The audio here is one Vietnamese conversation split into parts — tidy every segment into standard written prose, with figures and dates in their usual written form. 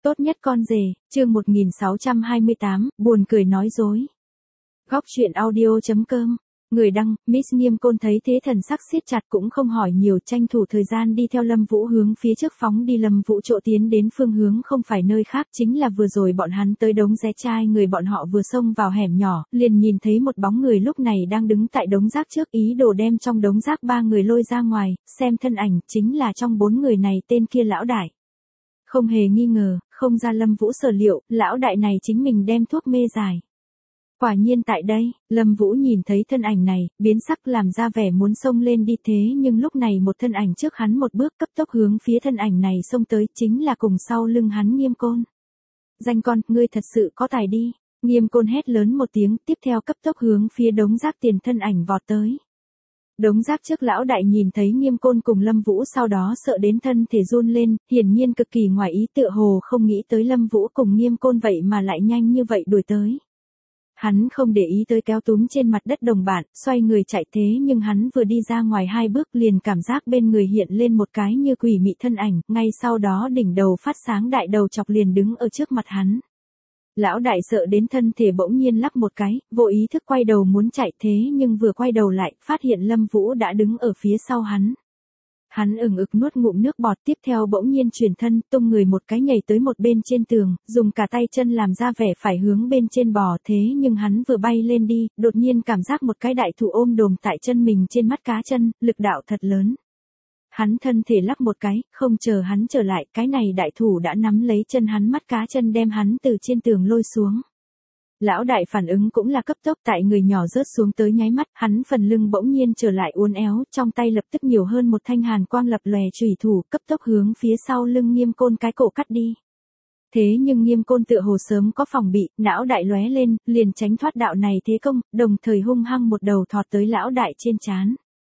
Tốt nhất con rể, chương 1628, buồn cười nói dối. Góc truyện audio.com. Người đăng, Miss Nghiêm Côn thấy thế thần sắc siết chặt cũng không hỏi nhiều, tranh thủ thời gian đi theo Lâm Vũ hướng phía trước phóng đi. Lâm Vũ chỗ tiến đến phương hướng không phải nơi khác, chính là vừa rồi bọn hắn tới đống rẽ chai người bọn họ vừa xông vào hẻm nhỏ, liền nhìn thấy một bóng người lúc này đang đứng tại đống rác trước, ý đồ đem trong đống rác 3 người lôi ra ngoài, xem thân ảnh, chính là trong 4 người này tên kia lão đại. Không hề nghi ngờ, không ra Lâm Vũ sở liệu, lão đại này chính mình đem thuốc mê giải. Quả nhiên tại đây, Lâm Vũ nhìn thấy thân ảnh này, biến sắc làm ra vẻ muốn xông lên đi, thế nhưng lúc này một thân ảnh trước hắn một bước cấp tốc hướng phía thân ảnh này xông tới, chính là cùng sau lưng hắn Nghiêm Côn. Danh con, ngươi thật sự có tài đi. Nghiêm Côn hét lớn một tiếng, tiếp theo cấp tốc hướng phía đống rác tiền thân ảnh vọt tới. Đống rác trước lão đại nhìn thấy Nghiêm Côn cùng Lâm Vũ sau đó sợ đến thân thể run lên, hiển nhiên cực kỳ ngoài ý, tựa hồ không nghĩ tới Lâm Vũ cùng Nghiêm Côn vậy mà lại nhanh như vậy đuổi tới. Hắn không để ý tới kéo túm trên mặt đất đồng bạn, xoay người chạy, thế nhưng hắn vừa đi ra ngoài 2 bước liền cảm giác bên người hiện lên một cái như quỷ mị thân ảnh, ngay sau đó đỉnh đầu phát sáng đại đầu chọc liền đứng ở trước mặt hắn. Lão đại sợ đến thân thể bỗng nhiên lắc một cái, vô ý thức quay đầu muốn chạy, thế nhưng vừa quay đầu lại, phát hiện Lâm Vũ đã đứng ở phía sau hắn. Hắn ực nuốt ngụm nước bọt, tiếp theo bỗng nhiên chuyển thân, tung người một cái nhảy tới một bên trên tường, dùng cả tay chân làm ra vẻ phải hướng bên trên bò, thế nhưng hắn vừa bay lên đi, đột nhiên cảm giác một cái đại thủ ôm đồm tại chân mình trên mắt cá chân, lực đạo thật lớn. Hắn thân thể lắc một cái, không chờ hắn trở lại, cái này đại thủ đã nắm lấy chân hắn, mắt cá chân đem hắn từ trên tường lôi xuống. Lão đại phản ứng cũng là cấp tốc, tại người nhỏ rớt xuống tới nháy mắt, hắn phần lưng bỗng nhiên trở lại uốn éo, trong tay lập tức nhiều hơn một thanh hàn quang lập lòe chùy thủ, cấp tốc hướng phía sau lưng Nghiêm Côn cái cổ cắt đi. Thế nhưng Nghiêm Côn tựa hồ sớm có phòng bị, não đại lóe lên, liền tránh thoát đạo này thế công, đồng thời hung hăng một đầu thọt tới lão đại trên trán.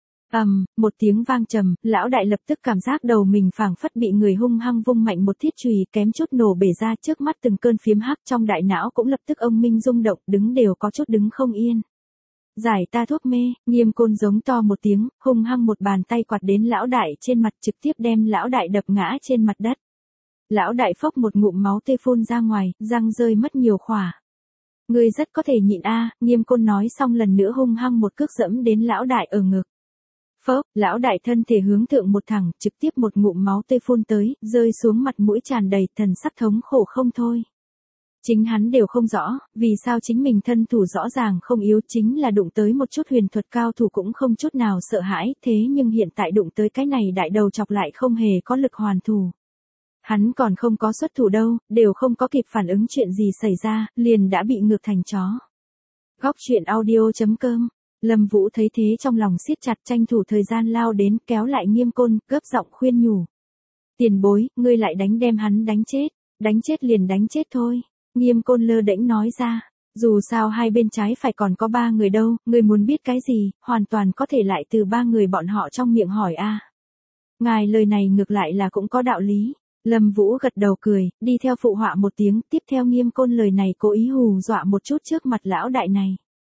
Một tiếng vang trầm, lão đại lập tức cảm giác đầu mình phảng phất bị người hung hăng vung mạnh một thiết chùy, kém chút nổ bể ra, trước mắt từng cơn phiếm hắc, trong đại não cũng lập tức ông minh rung động, đứng đều có chút đứng không yên. Giải ta thuốc mê, Nghiêm Côn giống to một tiếng, hung hăng một bàn tay quạt đến lão đại trên mặt, trực tiếp đem lão đại đập ngã trên mặt đất. Lão đại phốc một ngụm máu tươi phun ra ngoài, răng rơi mất nhiều khỏa. Ngươi rất có thể nhịn a, Nghiêm Côn nói xong lần nữa hung hăng một cước dẫm đến lão đại ở ngực. Phốc, lão đại thân thể hướng thượng một thẳng, trực tiếp một ngụm máu tươi phun tới, rơi xuống mặt mũi tràn đầy, thần sắc thống khổ không thôi. Chính hắn đều không rõ, vì sao chính mình thân thủ rõ ràng không yếu, chính là đụng tới một chút huyền thuật cao thủ cũng không chút nào sợ hãi, thế nhưng hiện tại đụng tới cái này đại đầu chọc lại không hề có lực hoàn thủ. Hắn còn không có xuất thủ đâu, đều không có kịp phản ứng chuyện gì xảy ra, liền đã bị ngược thành chó. Góc truyện audio.com. Lâm Vũ thấy thế trong lòng siết chặt, tranh thủ thời gian lao đến, kéo lại Nghiêm Côn, gấp giọng khuyên nhủ. Tiền bối, ngươi lại đem hắn đánh chết liền đánh chết thôi. Nghiêm Côn lơ đễnh nói ra, dù sao hai bên trái phải còn có 3 người đâu, ngươi muốn biết cái gì, hoàn toàn có thể lại từ 3 người bọn họ trong miệng hỏi a. Ngài lời này ngược lại là cũng có đạo lý. Lâm Vũ gật đầu cười, đi theo phụ họa một tiếng, tiếp theo Nghiêm Côn lời này cố ý hù dọa một chút trước mặt lão đại này.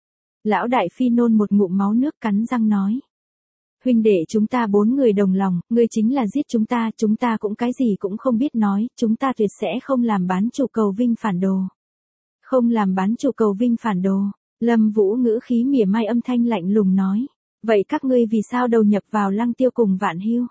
Lão đại phi nôn một ngụm máu nước, cắn răng nói. Huynh đệ chúng ta 4 người đồng lòng, ngươi chính là giết chúng ta cũng cái gì cũng không biết nói, chúng ta tuyệt sẽ không làm bán chủ cầu vinh phản đồ. Không làm bán chủ cầu vinh phản đồ, Lâm Vũ ngữ khí mỉa mai âm thanh lạnh lùng nói. Vậy các ngươi vì sao đầu nhập vào Lăng Tiêu cùng Vạn Hưu?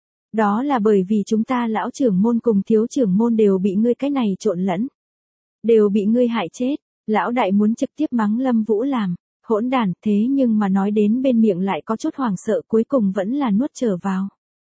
Đó là bởi vì chúng ta lão trưởng môn cùng thiếu trưởng môn đều bị ngươi cái này trộn lẫn. Đều bị ngươi hại chết, lão đại muốn trực tiếp mắng Lâm Vũ làm. Hỗn đản, thế nhưng mà nói đến bên miệng lại có chút hoảng sợ, cuối cùng vẫn là nuốt trở vào.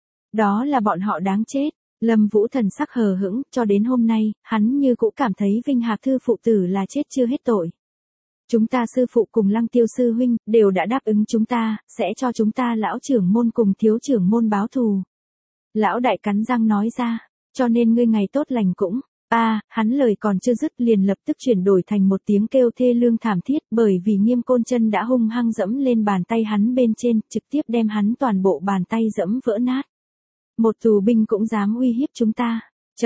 Đó là bọn họ đáng chết. Lâm Vũ thần sắc hờ hững, cho đến hôm nay, hắn như cũng cảm thấy Vinh Hạc Thư phụ tử là chết chưa hết tội. Chúng ta sư phụ cùng Lăng Tiêu sư huynh, đều đã đáp ứng chúng ta, sẽ cho chúng ta lão trưởng môn cùng thiếu trưởng môn báo thù. Lão đại cắn răng nói ra, cho nên ngươi ngày tốt lành cũng. Hắn lời còn chưa dứt liền lập tức chuyển đổi thành một tiếng kêu thê lương thảm thiết, bởi vì Nghiêm Côn chân đã hung hăng dẫm lên bàn tay hắn bên trên, trực tiếp đem hắn toàn bộ bàn tay dẫm vỡ nát. Một tù binh cũng dám uy hiếp chúng ta.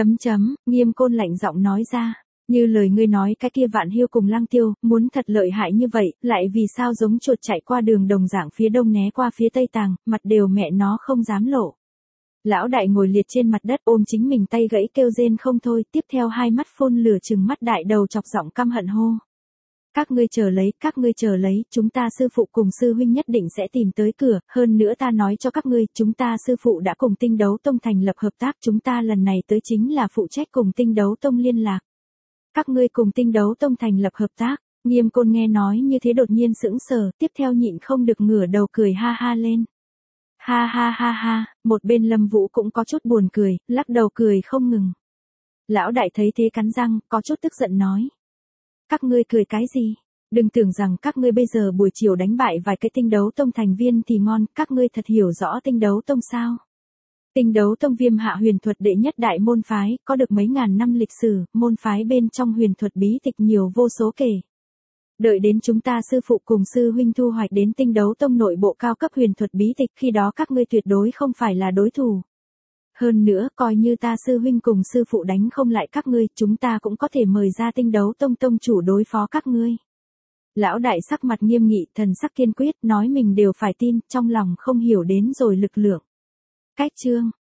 Nghiêm Côn lạnh giọng nói ra, như lời ngươi nói cái kia Vạn Hưu cùng Lăng Tiêu, muốn thật lợi hại như vậy, lại vì sao giống chuột chạy qua đường đồng dạng phía đông né qua phía tây tàng, mặt đều mẹ nó không dám lộ. Lão đại ngồi liệt trên mặt đất ôm chính mình tay gãy kêu rên không thôi, tiếp theo hai mắt phun lửa trừng mắt đại đầu chọc giọng căm hận hô. Các ngươi chờ lấy, chúng ta sư phụ cùng sư huynh nhất định sẽ tìm tới cửa, hơn nữa ta nói cho các ngươi, chúng ta sư phụ đã cùng Tinh Đấu Tông thành lập hợp tác, chúng ta lần này tới chính là phụ trách cùng Tinh Đấu Tông liên lạc. Các ngươi cùng Tinh Đấu Tông thành lập hợp tác, Nghiêm Côn nghe nói như thế đột nhiên sững sờ, tiếp theo nhịn không được ngửa đầu cười ha ha lên. Ha ha ha ha, một bên Lâm Vũ cũng có chút buồn cười, lắc đầu cười không ngừng. Lão đại thấy thế cắn răng, có chút tức giận nói. Các ngươi cười cái gì? Đừng tưởng rằng các ngươi bây giờ buổi chiều đánh bại vài cái Tinh Đấu Tông thành viên thì ngon, các ngươi thật hiểu rõ Tinh Đấu Tông sao? Tinh Đấu Tông Viêm Hạ huyền thuật đệ nhất đại môn phái, có được mấy ngàn năm lịch sử, môn phái bên trong huyền thuật bí tịch nhiều vô số kể. Đợi đến chúng ta sư phụ cùng sư huynh thu hoạch đến Tinh Đấu Tông nội bộ cao cấp huyền thuật bí tịch, khi đó các ngươi tuyệt đối không phải là đối thủ. Hơn nữa, coi như ta sư huynh cùng sư phụ đánh không lại các ngươi, chúng ta cũng có thể mời ra Tinh Đấu Tông tông chủ đối phó các ngươi. Lão đại sắc mặt nghiêm nghị, thần sắc kiên quyết, nói mình đều phải tin, trong lòng không hiểu đến rồi lực lượng. Cách chương